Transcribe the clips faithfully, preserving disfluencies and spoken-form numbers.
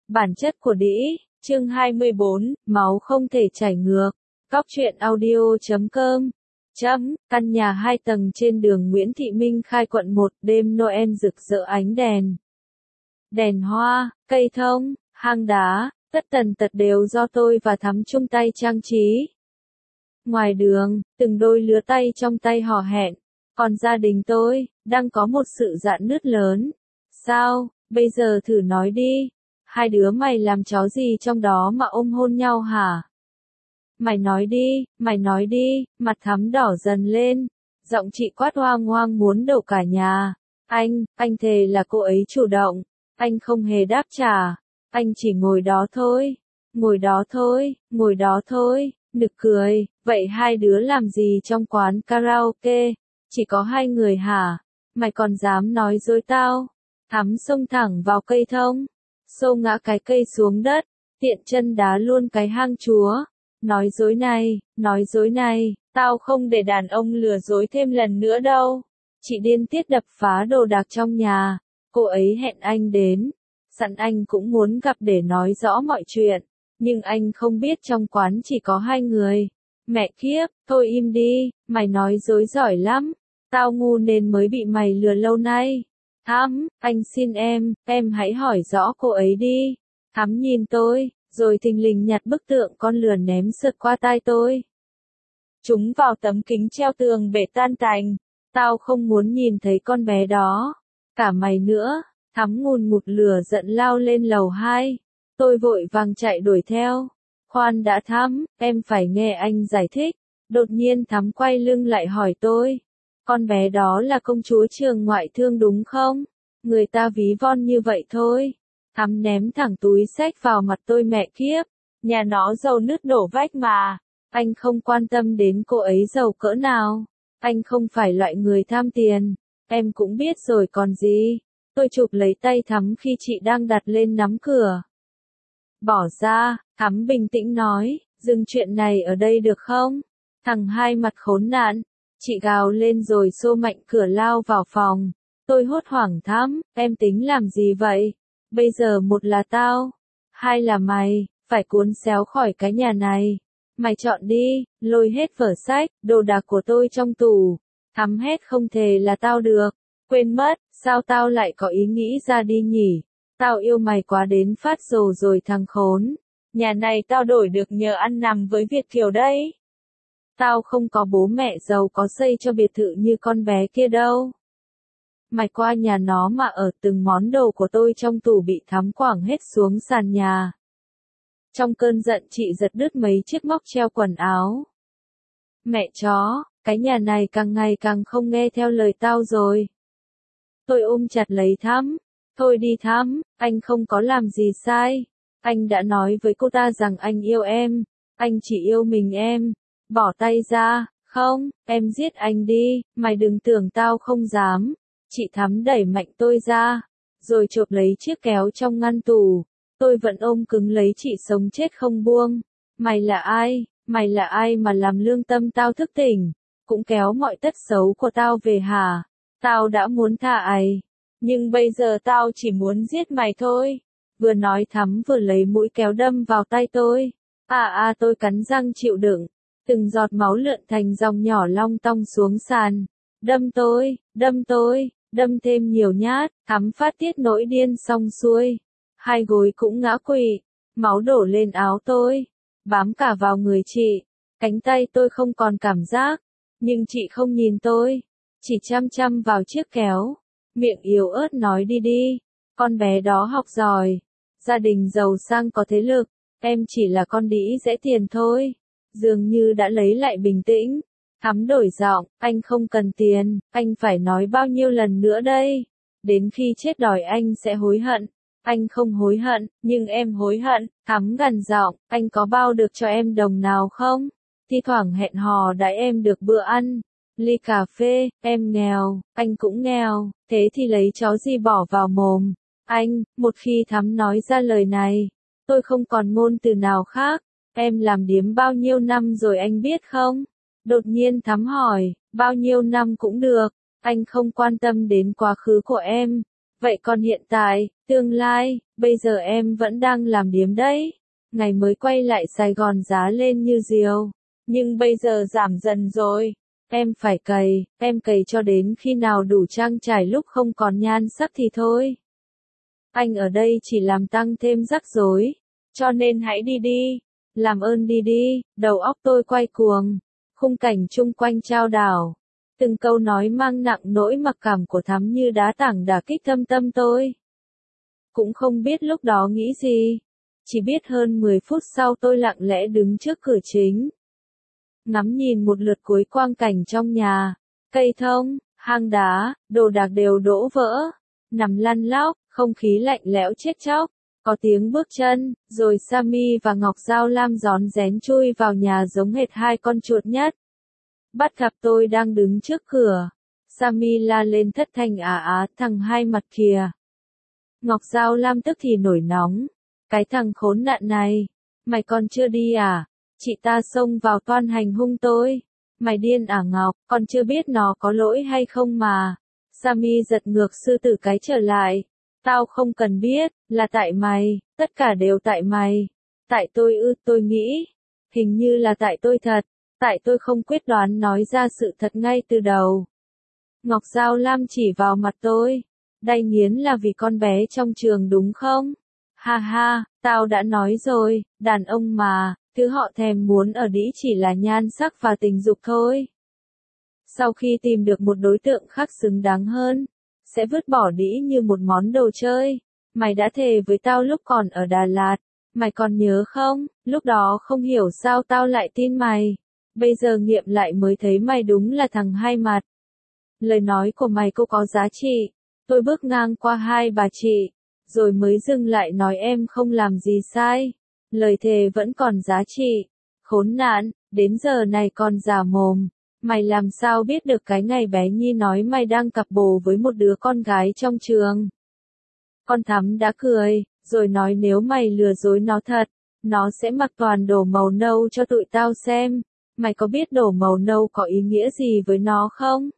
Bản chất của đĩ, chương hai mươi bốn, máu không thể chảy ngược. Góc truyện audio chấm com. Chấm, căn nhà hai tầng trên đường Nguyễn Thị Minh Khai quận một, đêm Noel rực rỡ ánh đèn. Đèn hoa, cây thông, hang đá, tất tần tật đều do tôi và Thắm chung tay trang trí. Ngoài đường, từng đôi lứa tay trong tay hò hẹn. Còn gia đình tôi, đang có một sự rạn nứt lớn. Sao, bây giờ thử nói đi. Hai đứa mày làm chó gì trong đó mà ôm hôn nhau hả? Mày nói đi, mày nói đi, mặt Thắm đỏ dần lên. Giọng chị quát hoang hoang muốn đổ cả nhà. Anh, anh thề là cô ấy chủ động. Anh không hề đáp trả. Anh chỉ ngồi đó thôi. Ngồi đó thôi, ngồi đó thôi. Nực cười, vậy hai đứa làm gì trong quán karaoke? Chỉ có hai người hả? Mày còn dám nói dối tao? Thắm xông thẳng vào cây thông. Xô ngã cái cây xuống đất, tiện chân đá luôn cái hang chúa. Nói dối này, nói dối này, tao không để đàn ông lừa dối thêm lần nữa đâu. Chị điên tiết đập phá đồ đạc trong nhà. Cô ấy hẹn anh đến. Sẵn anh cũng muốn gặp để nói rõ mọi chuyện. Nhưng anh không biết trong quán chỉ có hai người. Mẹ kiếp, thôi im đi, mày nói dối giỏi lắm. Tao ngu nên mới bị mày lừa lâu nay. Thắm, anh xin em, em hãy hỏi rõ cô ấy đi. Thắm nhìn tôi, rồi thình lình nhặt bức tượng con lừa ném sượt qua tai tôi. Chúng vào tấm kính treo tường bể tan tành. Tao không muốn nhìn thấy con bé đó. Cả mày nữa. Thắm ngùn ngụt lửa giận lao lên lầu hai. Tôi vội vàng chạy đuổi theo. Khoan đã Thắm, em phải nghe anh giải thích. Đột nhiên Thắm quay lưng lại hỏi tôi. Con bé đó là công chúa trường ngoại thương đúng không? Người ta ví von như vậy thôi. Thắm ném thẳng túi xách vào mặt tôi mẹ kiếp. Nhà nó giàu nứt đổ vách mà. Anh không quan tâm đến cô ấy giàu cỡ nào. Anh không phải loại người tham tiền. Em cũng biết rồi còn gì. Tôi chụp lấy tay Thắm khi chị đang đặt lên nắm cửa. Bỏ ra, Thắm bình tĩnh nói, dừng chuyện này ở đây được không? Thằng hai mặt khốn nạn. Chị gào lên rồi xô mạnh cửa lao vào phòng. Tôi hốt hoảng Thắm, em tính làm gì vậy? Bây giờ một là tao, hai là mày, phải cuốn xéo khỏi cái nhà này. Mày chọn đi, lôi hết vở sách, đồ đạc của tôi trong tủ. Thắm hét không thể là tao được. Quên mất, sao tao lại có ý nghĩ ra đi nhỉ? Tao yêu mày quá đến phát rồ rồi thằng khốn. Nhà này tao đổi được nhờ ăn nằm với Việt kiều đấy. Tao không có bố mẹ giàu có xây cho biệt thự như con bé kia đâu. Mày qua nhà nó mà ở từng món đồ của tôi trong tủ bị Thắm quẳng hết xuống sàn nhà. Trong cơn giận chị giật đứt mấy chiếc móc treo quần áo. Mẹ chó, cái nhà này càng ngày càng không nghe theo lời tao rồi. Tôi ôm chặt lấy Thắm. Thôi đi Thắm, anh không có làm gì sai. Anh đã nói với cô ta rằng anh yêu em. Anh chỉ yêu mình em. Bỏ tay ra, không, em giết anh đi, mày đừng tưởng tao không dám. Chị Thắm đẩy mạnh tôi ra, rồi chộp lấy chiếc kéo trong ngăn tủ. Tôi vẫn ôm cứng lấy chị sống chết không buông. Mày là ai, mày là ai mà làm lương tâm tao thức tỉnh, cũng kéo mọi tất xấu của tao về hả? Tao đã muốn tha ấy, nhưng bây giờ tao chỉ muốn giết mày thôi. Vừa nói Thắm vừa lấy mũi kéo đâm vào tay tôi. À à tôi cắn răng chịu đựng. Từng giọt máu lượn thành dòng nhỏ long tong xuống sàn. Đâm tôi, đâm tôi, đâm thêm nhiều nhát. Thắm phát tiết nỗi điên xong xuôi. Hai gối cũng ngã quỵ. Máu đổ lên áo tôi. Bám cả vào người chị. Cánh tay tôi không còn cảm giác. Nhưng chị không nhìn tôi. Chỉ chăm chăm vào chiếc kéo. Miệng yếu ớt nói đi đi. Con bé đó học giỏi. Gia đình giàu sang có thế lực. Em chỉ là con đĩ dễ tiền thôi. Dường như đã lấy lại bình tĩnh. Thắm đổi giọng, anh không cần tiền, anh phải nói bao nhiêu lần nữa đây. Đến khi chết đòi anh sẽ hối hận. Anh không hối hận, nhưng em hối hận. Thắm gằn giọng, anh có bao được cho em đồng nào không? Thi thoảng hẹn hò đãi em được bữa ăn. Ly cà phê, em nghèo, anh cũng nghèo, thế thì lấy chó gì bỏ vào mồm. Anh, một khi Thắm nói ra lời này, tôi không còn ngôn từ nào khác. Em làm điếm bao nhiêu năm rồi anh biết không? Đột nhiên Thắm hỏi, bao nhiêu năm cũng được, anh không quan tâm đến quá khứ của em. Vậy còn hiện tại, tương lai, bây giờ em vẫn đang làm điếm đấy. Ngày mới quay lại Sài Gòn giá lên như diều. Nhưng bây giờ giảm dần rồi. Em phải cày, em cày cho đến khi nào đủ trang trải lúc không còn nhan sắc thì thôi. Anh ở đây chỉ làm tăng thêm rắc rối. Cho nên hãy đi đi. Làm ơn đi đi, đầu óc tôi quay cuồng. Khung cảnh chung quanh trao đảo. Từng câu nói mang nặng nỗi mặc cảm của Thắm như đá tảng đả kích thâm tâm tôi. Cũng không biết lúc đó nghĩ gì. Chỉ biết hơn mười phút sau tôi lặng lẽ đứng trước cửa chính. Ngắm nhìn một lượt cuối quang cảnh trong nhà. Cây thông, hang đá, đồ đạc đều đổ vỡ. Nằm lăn lóc, không khí lạnh lẽo chết chóc. Có tiếng bước chân, rồi Sammy và Ngọc Giao Lam rón rén chui vào nhà giống hệt hai con chuột nhất. Bắt gặp tôi đang đứng trước cửa. Sammy la lên thất thanh à á, thằng hai mặt kìa. Ngọc Giao Lam tức thì nổi nóng. Cái thằng khốn nạn này, mày còn chưa đi à? Chị ta xông vào toan hành hung tôi. Mày điên à Ngọc, còn chưa biết nó có lỗi hay không mà. Sammy giật ngược sư tử cái trở lại. Tao không cần biết, là tại mày, tất cả đều tại mày. Tại tôi ư, tôi nghĩ. Hình như là tại tôi thật. Tại tôi không quyết đoán nói ra sự thật ngay từ đầu. Ngọc Giao Lam chỉ vào mặt tôi. Đay nghiến là vì con bé trong trường đúng không? Ha ha, tao đã nói rồi, đàn ông mà, thứ họ thèm muốn ở đĩ chỉ là nhan sắc và tình dục thôi. Sau khi tìm được một đối tượng khác xứng đáng hơn, sẽ vứt bỏ đĩ như một món đồ chơi. Mày đã thề với tao lúc còn ở Đà Lạt, mày còn nhớ không? Lúc đó không hiểu sao tao lại tin mày. Bây giờ nghiệm lại mới thấy mày đúng là thằng hai mặt. Lời nói của mày cô có giá trị. Tôi bước ngang qua hai bà chị, rồi mới dừng lại nói em không làm gì sai. Lời thề vẫn còn giá trị. Khốn nạn, đến giờ này còn giả mồm. Mày làm sao biết được cái ngày bé Nhi nói mày đang cặp bồ với một đứa con gái trong trường? Con Thắm đã cười, rồi nói nếu mày lừa dối nó thật, nó sẽ mặc toàn đồ màu nâu cho tụi tao xem. Mày có biết đồ màu nâu có ý nghĩa gì với nó không?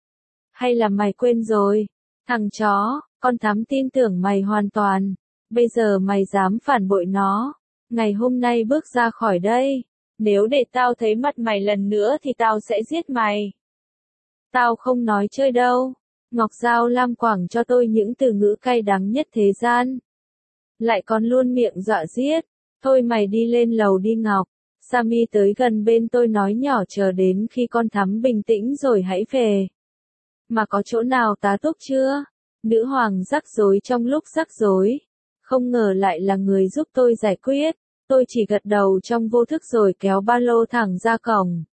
Hay là mày quên rồi? Thằng chó, con Thắm tin tưởng mày hoàn toàn. Bây giờ mày dám phản bội nó. Ngày hôm nay bước ra khỏi đây. Nếu để tao thấy mặt mày lần nữa thì tao sẽ giết mày. Tao không nói chơi đâu. Ngọc Giao Lam quẳng cho tôi những từ ngữ cay đắng nhất thế gian. Lại còn luôn miệng dọa giết. Thôi mày đi lên lầu đi Ngọc. Sammy tới gần bên tôi nói nhỏ chờ đến khi con Thắm bình tĩnh rồi hãy về. Mà có chỗ nào tá túc chưa? Nữ hoàng rắc rối trong lúc rắc rối. Không ngờ lại là người giúp tôi giải quyết. Tôi chỉ gật đầu trong vô thức rồi kéo ba lô thẳng ra cổng.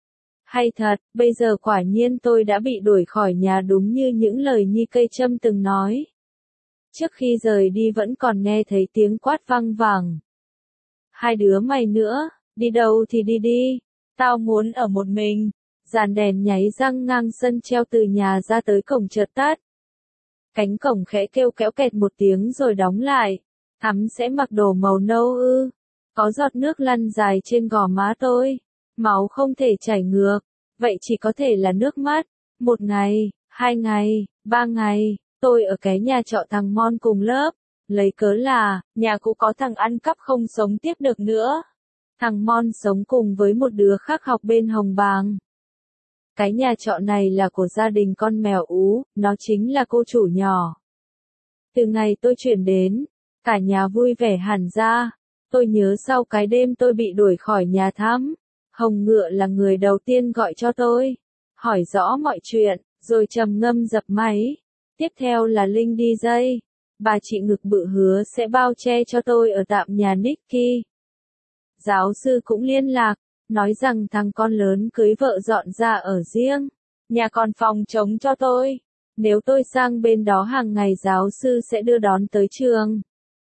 Hay thật, bây giờ quả nhiên tôi đã bị đuổi khỏi nhà đúng như những lời Nhi Cây Trâm từng nói. Trước khi rời đi vẫn còn nghe thấy tiếng quát vang vẳng. Hai đứa mày nữa, đi đâu thì đi đi, tao muốn ở một mình. Dàn đèn nháy răng ngang sân treo từ nhà ra tới cổng chợt tắt. Cánh cổng khẽ kêu kéo kẹt một tiếng rồi đóng lại. Thắm sẽ mặc đồ màu nâu ư? Có giọt nước lăn dài trên gò má tôi. Máu không thể chảy ngược. Vậy chỉ có thể là nước mắt. Một ngày, hai ngày, ba ngày, tôi ở cái nhà trọ thằng Mon cùng lớp. Lấy cớ là, nhà cũ có thằng ăn cắp không sống tiếp được nữa. Thằng Mon sống cùng với một đứa khác học bên Hồng Bàng. Cái nhà trọ này là của gia đình con mèo Ú, nó chính là cô chủ nhỏ. Từ ngày tôi chuyển đến, cả nhà vui vẻ hẳn ra. Tôi nhớ sau cái đêm tôi bị đuổi khỏi nhà Thắm, Hồng Ngựa là người đầu tiên gọi cho tôi, hỏi rõ mọi chuyện, rồi trầm ngâm dập máy. Tiếp theo là Linh đi dây. Bà chị ngực bự hứa sẽ bao che cho tôi ở tạm nhà Nicky. Giáo sư cũng liên lạc, nói rằng thằng con lớn cưới vợ dọn ra ở riêng. Nhà còn phòng trống cho tôi. Nếu tôi sang bên đó hàng ngày giáo sư sẽ đưa đón tới trường.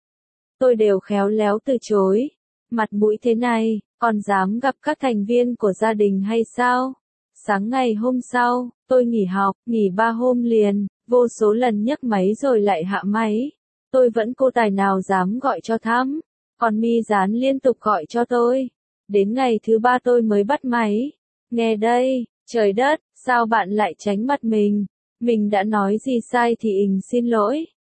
Tôi đều khéo léo từ chối. Mặt mũi thế này, còn dám gặp các thành viên của gia đình hay sao? Sáng ngày hôm sau, tôi nghỉ học, nghỉ ba hôm liền, vô số lần nhấc máy rồi lại hạ máy. Tôi vẫn cô tài nào dám gọi cho Thắm. Còn Mi Dán liên tục gọi cho tôi. Đến ngày thứ ba tôi mới bắt máy. Nghe đây, trời đất, sao bạn lại tránh mặt mình? Mình đã nói gì sai thì ình xin lỗi.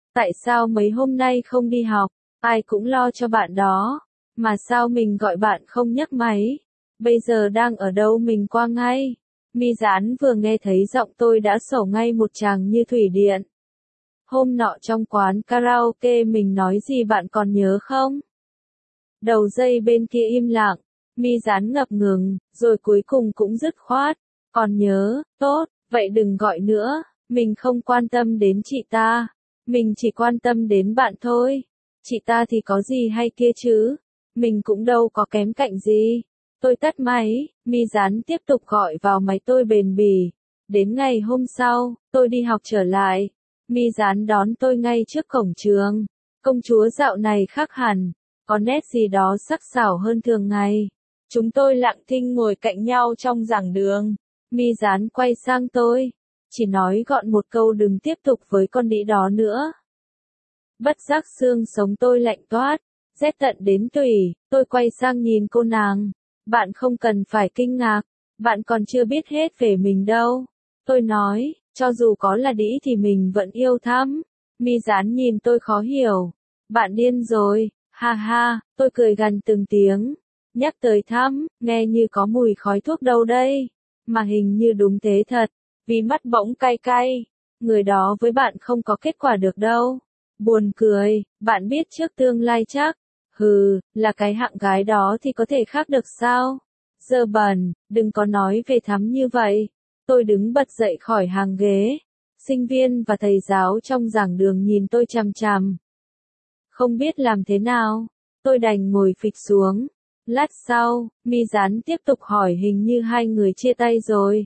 Tại sao mấy hôm nay không đi học? Ai cũng lo cho bạn đó. Mà sao mình gọi bạn không nhấc máy? Bây giờ đang ở đâu mình qua ngay. Mi Gián vừa nghe thấy giọng tôi đã sổ ngay một tràng như thủy điện. Hôm nọ trong quán karaoke mình nói gì bạn còn nhớ không? Đầu dây bên kia im lặng, Mi Gián ngập ngừng, rồi cuối cùng cũng dứt khoát. Còn nhớ, tốt, vậy đừng gọi nữa, mình không quan tâm đến chị ta. Mình chỉ quan tâm đến bạn thôi. Chị ta thì có gì hay kia chứ? Mình cũng đâu có kém cạnh gì. Tôi tắt máy, Mi Gián tiếp tục gọi vào máy tôi bền bỉ. Đến ngày hôm sau, tôi đi học trở lại. Mi Gián đón tôi ngay trước cổng trường. Công chúa dạo này khác hẳn, có nét gì đó sắc sảo hơn thường ngày. Chúng tôi lặng thinh ngồi cạnh nhau trong giảng đường. Mi Gián quay sang tôi, chỉ nói gọn một câu đừng tiếp tục với con đĩ đó nữa. Bất giác xương sống tôi lạnh toát, rét tận đến tủy, tôi quay sang nhìn cô nàng. Bạn không cần phải kinh ngạc, bạn còn chưa biết hết về mình đâu. Tôi nói, cho dù có là đĩ thì mình vẫn yêu thắm. Mi Gián nhìn tôi khó hiểu. Bạn điên rồi, ha ha, tôi cười gằn từng tiếng. Nhắc tới thắm, nghe như có mùi khói thuốc đâu đây. Mà hình như đúng thế thật, vì mắt bỗng cay cay. Người đó với bạn không có kết quả được đâu. Buồn cười, bạn biết trước tương lai chắc. Hừ, là cái hạng gái đó thì có thể khác được sao? Dơ bẩn, đừng có nói về thắm như vậy. Tôi đứng bật dậy khỏi hàng ghế. Sinh viên và thầy giáo trong giảng đường nhìn tôi chằm chằm. Không biết làm thế nào, tôi đành ngồi phịch xuống. Lát sau, Mi Gián tiếp tục hỏi hình như hai người chia tay rồi.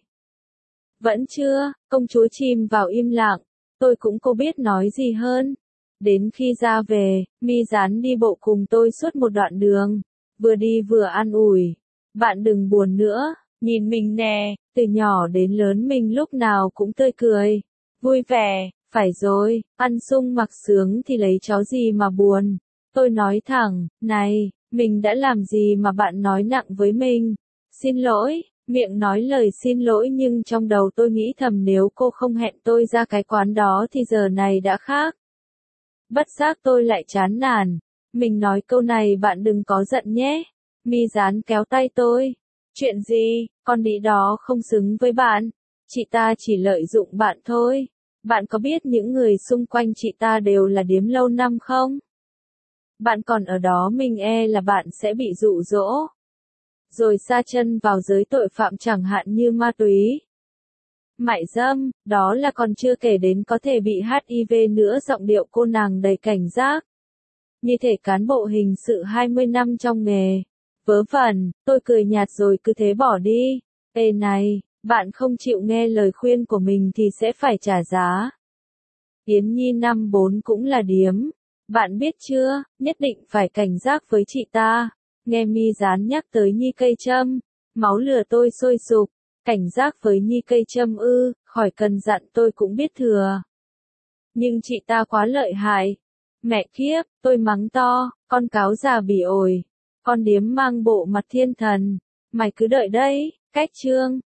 Vẫn chưa, công chúa chìm vào im lặng. Tôi cũng không biết nói gì hơn. Đến khi ra về, Mi Gián đi bộ cùng tôi suốt một đoạn đường. Vừa đi vừa an ủi. Bạn đừng buồn nữa, nhìn mình nè, từ nhỏ đến lớn mình lúc nào cũng tươi cười, vui vẻ, phải rồi, ăn sung mặc sướng thì lấy chó gì mà buồn. Tôi nói thẳng, này, mình đã làm gì mà bạn nói nặng với mình? Xin lỗi, miệng nói lời xin lỗi nhưng trong đầu tôi nghĩ thầm nếu cô không hẹn tôi ra cái quán đó thì giờ này đã khác. Bất giác tôi lại chán nản. Mình nói câu này bạn đừng có giận nhé. Mi Gián kéo tay tôi. Chuyện gì, con đĩ đó không xứng với bạn. Chị ta chỉ lợi dụng bạn thôi. Bạn có biết những người xung quanh chị ta đều là điếm lâu năm không? Bạn còn ở đó mình e là bạn sẽ bị dụ dỗ. Rồi sa chân vào giới tội phạm chẳng hạn như ma túy, mại dâm, đó là còn chưa kể đến có thể bị hát i vê nữa. Giọng điệu cô nàng đầy cảnh giác. Như thể cán bộ hình sự hai mươi năm trong nghề. Vớ vẩn, tôi cười nhạt rồi cứ thế bỏ đi. Ê này, bạn không chịu nghe lời khuyên của mình thì sẽ phải trả giá. Yến Nhi năm bốn cũng là điếm. Bạn biết chưa, nhất định phải cảnh giác với chị ta. Nghe Mi Gián nhắc tới Nhi cây châm, máu lửa tôi sôi sục. Cảnh giác với Nhi cây châm ư, khỏi cần dặn tôi cũng biết thừa. Nhưng chị ta quá lợi hại. Mẹ kiếp, tôi mắng to, con cáo già bỉ ổi. Con điếm mang bộ mặt thiên thần. Mày cứ đợi đấy, cách chương.